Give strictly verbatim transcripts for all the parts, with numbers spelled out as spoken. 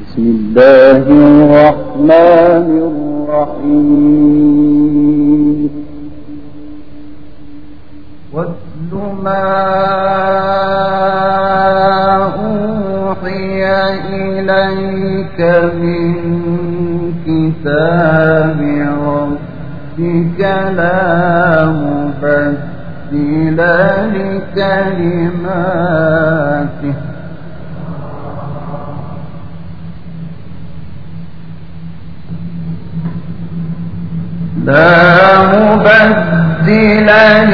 بسم الله الرحمن الرحيم واتل ما أوحي إليك من كتاب ربك لا مبدل لكلماته لا مبدل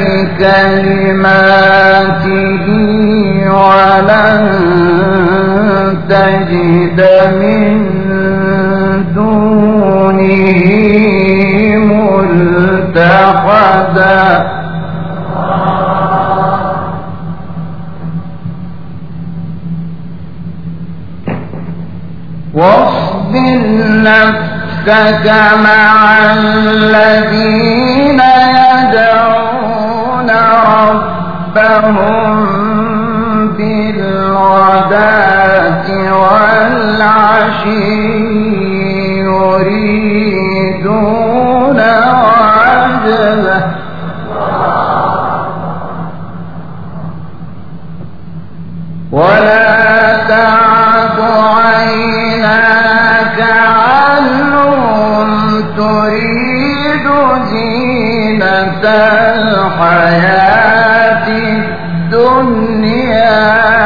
لكلماته ولن تجد من دونه ملتحدا واصبر نفسك مع الذين يدعون ربهم بالغداة والعشي يريدون وجهه ولا تعد عيناك عنهم تريد زينة الحياة الدنيا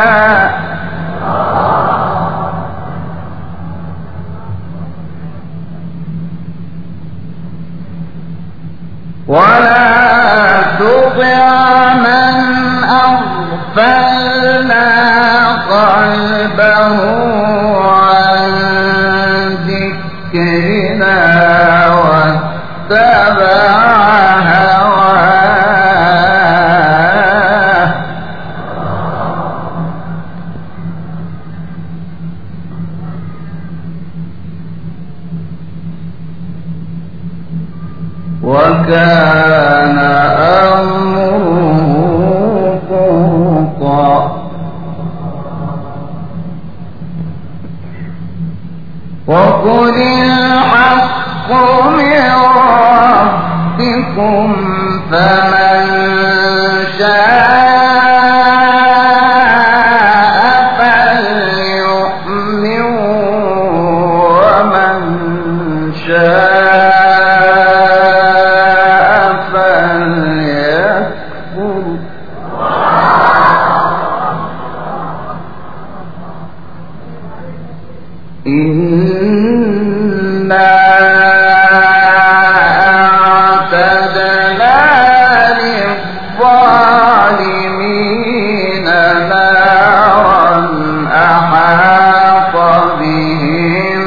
ولا تطع من أغفلنا قلبه عن ذكرنا واتبع هواه وكان أمره فرطا وقل الحق من ربكم فمن شاء فليؤمن ومن شاء فليكفر إنا أعتدنا للظالمين نارا أحاط بهم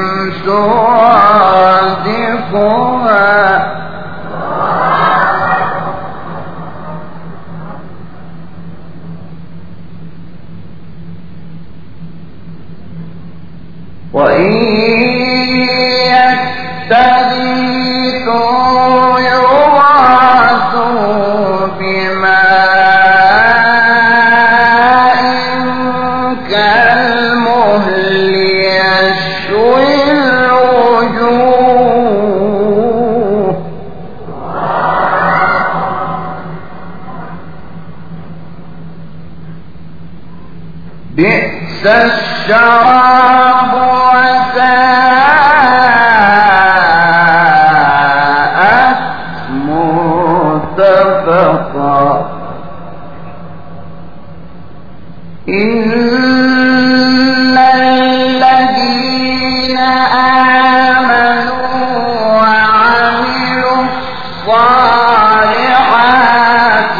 سرادقها وإن يستغيثوا يغاثوا بماء كالمهل يشوي الوجوه بئس الشراب وساءت مرتفقا إن الذين آمنوا وعملوا الصالحات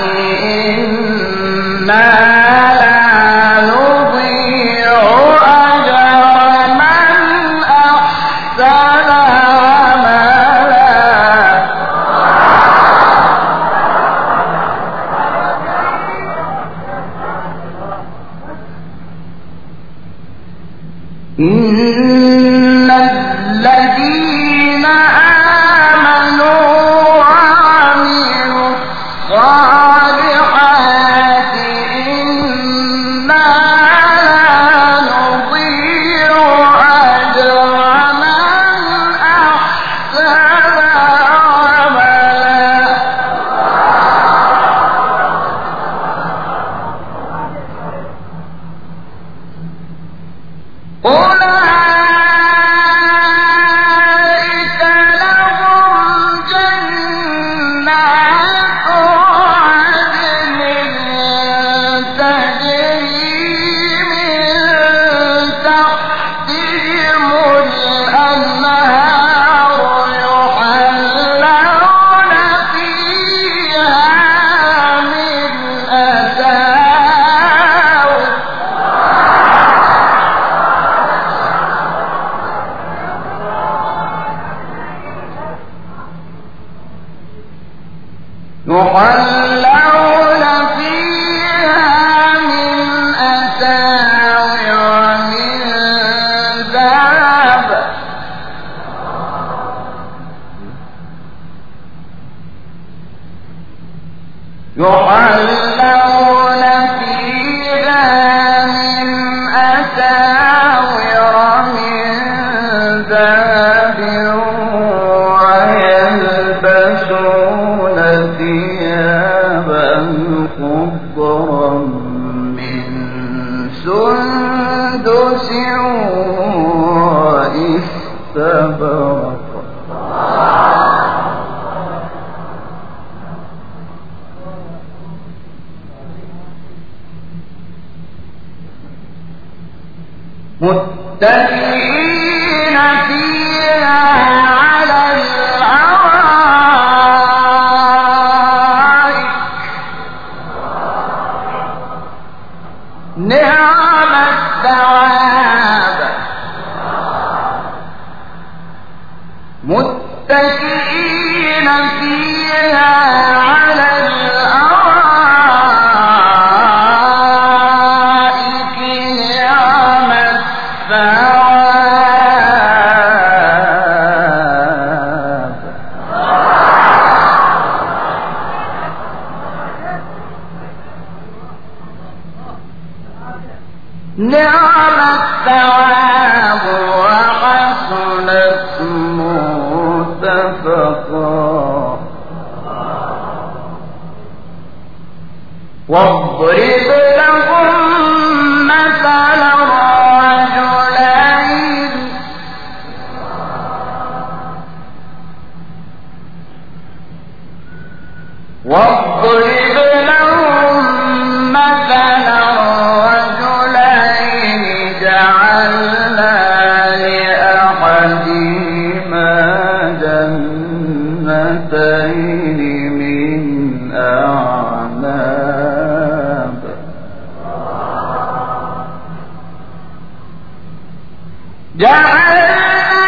إنا إن الذين آمنوا وعملوا الصالحات إنا لا نضيع أجر متكئين فيها على الأرائك نعم الثواب متكئين فيها على الأرائك نعم الثواب نعم الثواب وحسنت مرتفقا واضرب لهم مثلا رجلين واضرب لهم مثلا رجلين جعلنا لأحدهما جنتين من أعناب جعلنا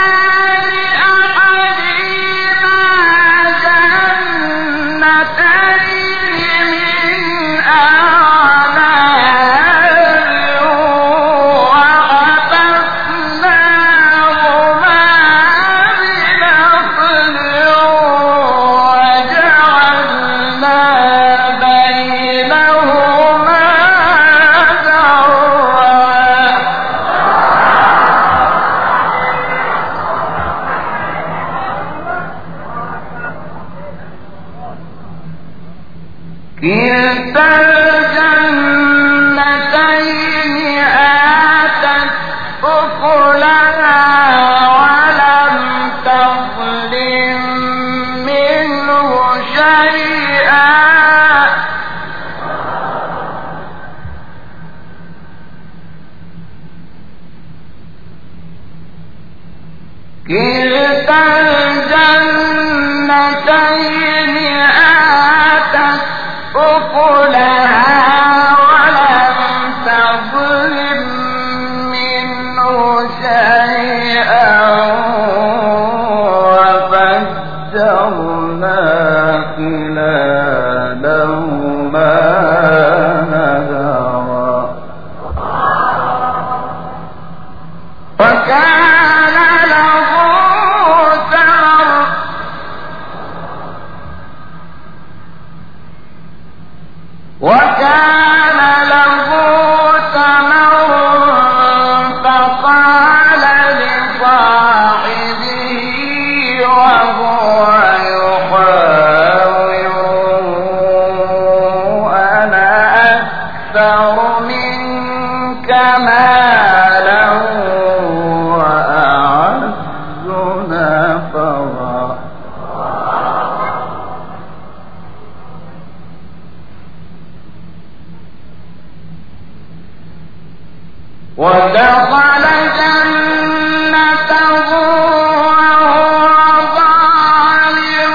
كلتا الجنتين آتت أكلها ولم تظلم منه شيئا كلتا الجنتين آتت أكلها ولم تظلم منه شيئا وفجرنا خلالهما نهرا وكان له ثمر وكان له ثمر فقال لصاحبه وهو يحاوره أنا أكثر منك مالا ودخل جنته وهو ظالم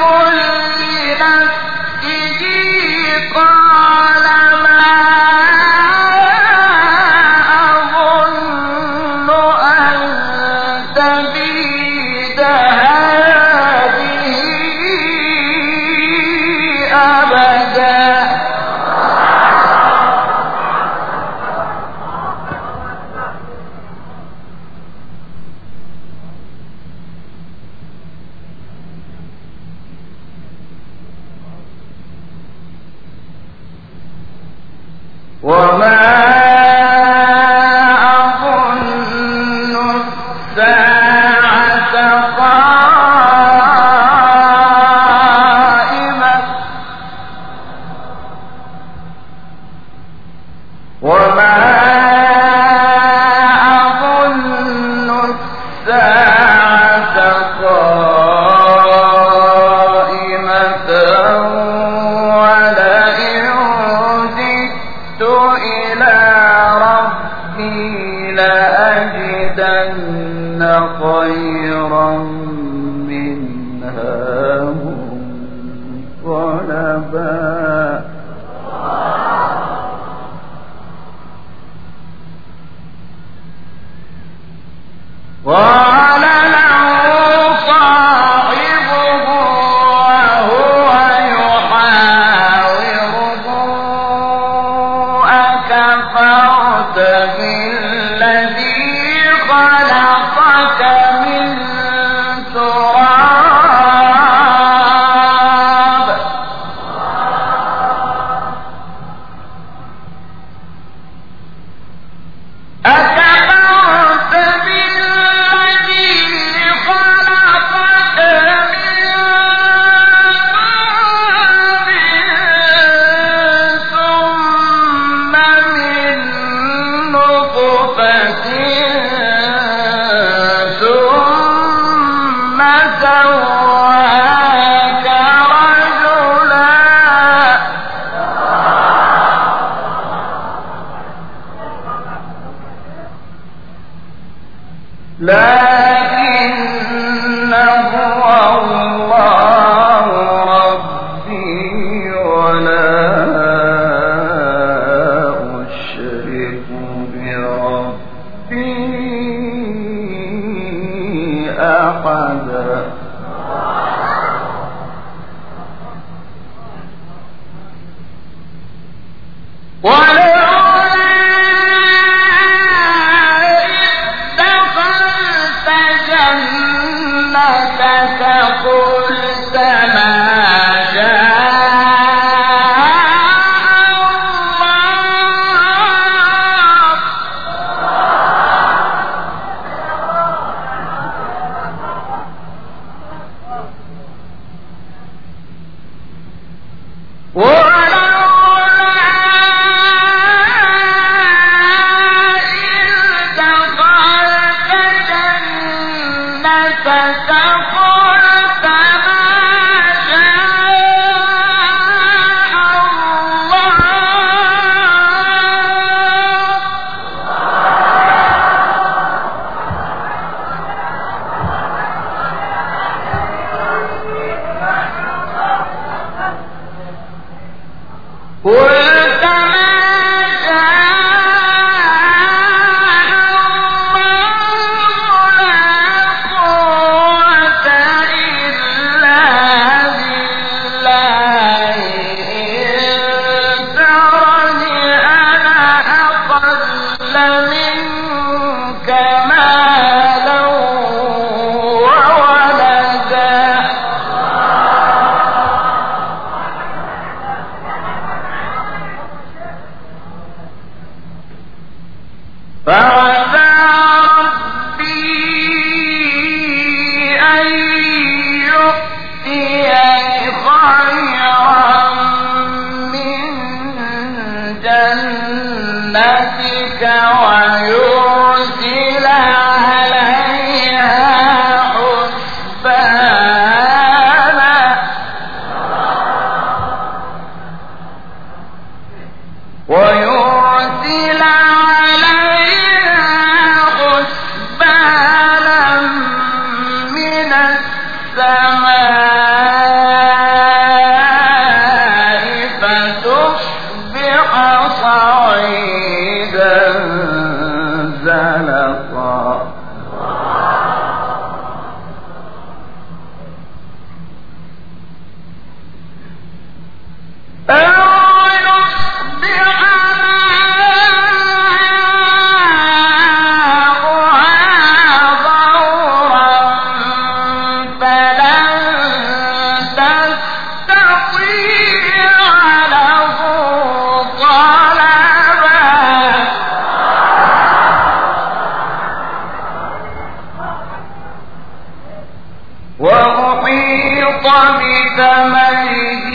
لنفسه قال ما أظن أن تبيد هذه أبدا. وما أظن الساعة قائمة وما أظن الساعة قائمة ولئن زدت إلى ربي لأجدن خيرا منها منقلبا. قال له صاحبه وهو يحاوره أكفرت بالذي خلقك من تراب أكفرت بالذي خلقك من تراب ثم من نطفة ثم سواك رجلا. لكن هو الله ربي ولا أشرك بربي أحدا. قلت ما جنتك ويرسل خالقا. وأحيط بثمره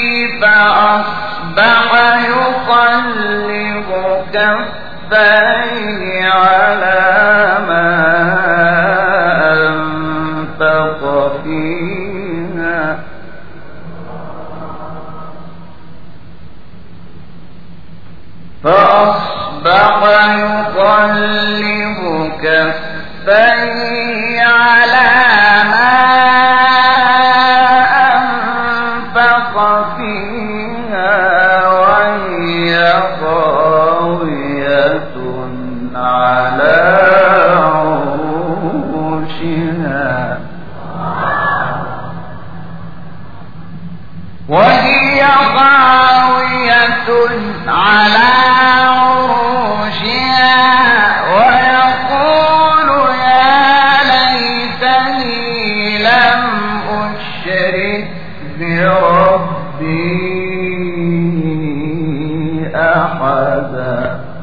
فأصبح يقلب كفيه على ما أنفق فيها فأصبح يقلب كفيه على ما أنفق فيها وهي خاوية على عروشها وهي خاوية على عروشها ويقول يا ليتني لم أشرك بربي أحدا.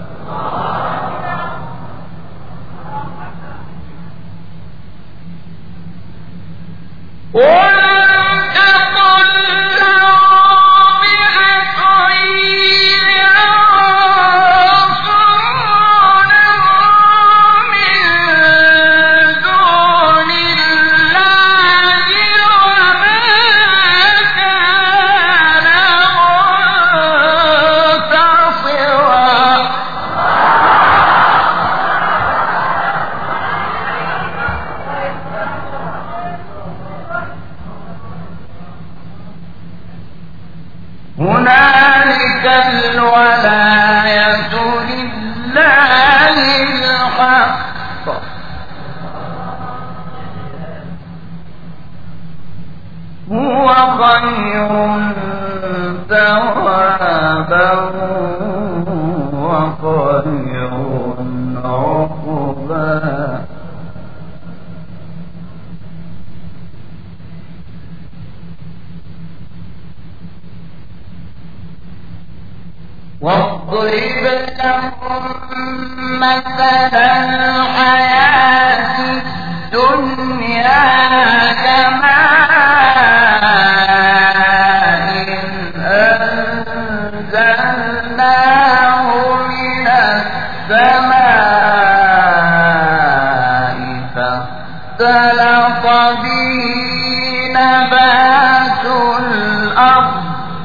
هنالك الولاية لله الحق هو خير ثوابا وخير عقبا. واضرب لهم مثل الحياة الدنيا كماء أنزلناه من السماء فاختلط به نبات الأرض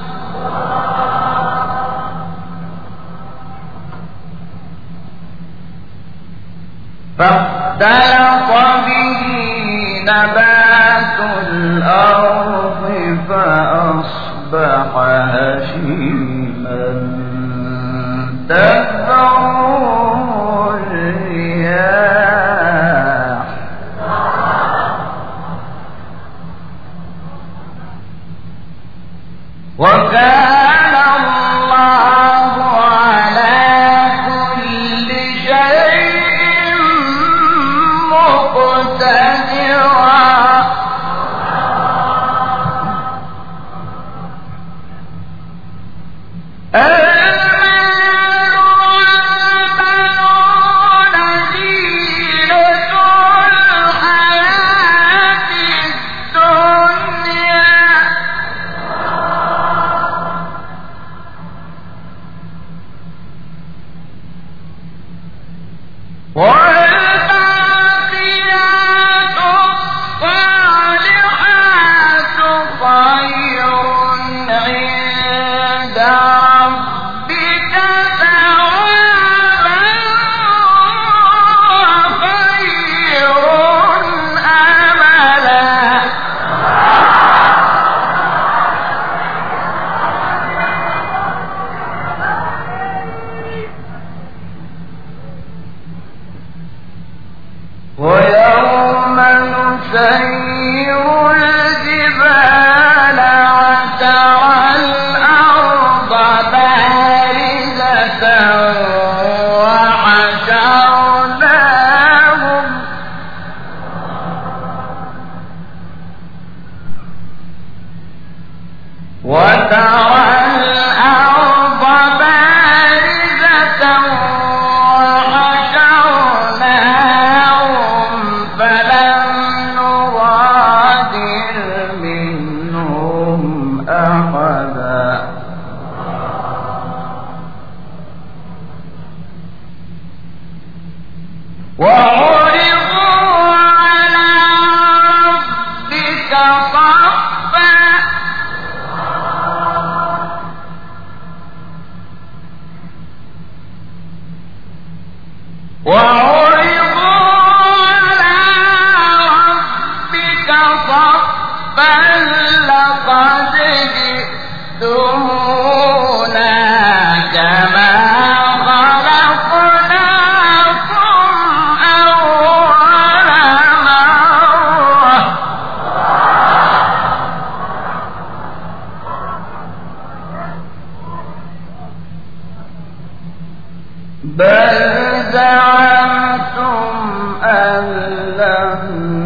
فاختلط به نبات الأرض فأصبح هشيما تذروه الرياح وكان الله على كل شيء مقتدرا. والباقيات ويوم نسير الجبال وترى الأرض بارزة وحشرناهم وترى الأرض بارزة وحشرناهم فلم نغادر منهم أحدا وعرضوا على ربك صفا وعرضوا على ربك صفا لقد جئتمونا كما خلقناكم أول مرة بل زعمتم أن لن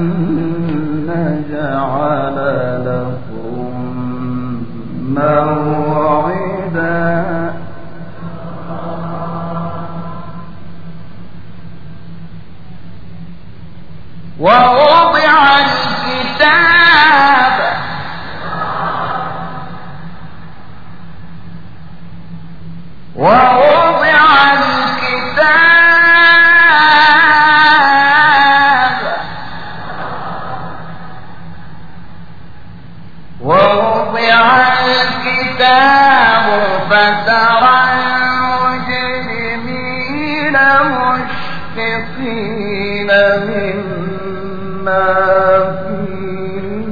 نجعل لكم موعدا ووضع الكتاب ووضع الكتاب ووضع الكتاب فترى المجرمين مشفقين مما فيه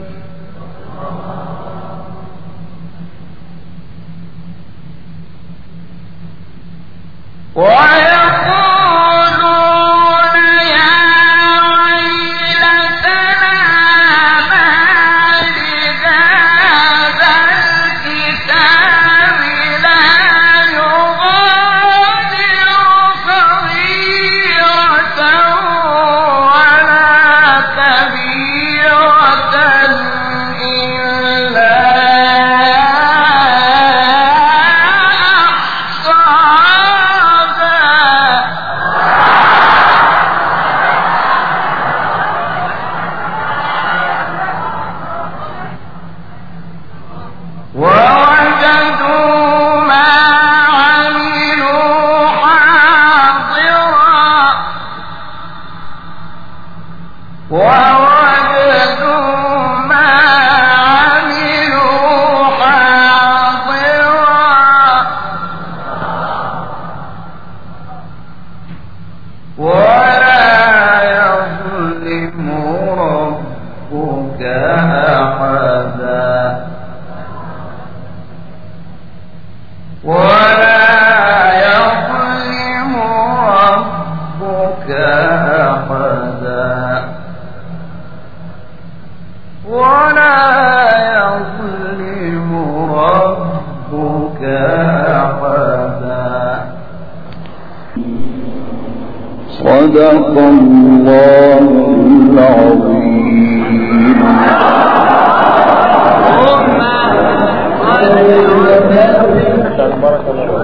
ويقولون يا ويلتنا ما لهذا الكتاب لا يغادر صغيرة ولا كبيرة إلا ووجدوا ما عملوا حاضرا ووجدوا ما عملوا حاضرا ولا يظلم ربك أحدا ولا يظلم ربك أحدا ولا يظلم ربك أحدا صدق الله العظيم. بارك الله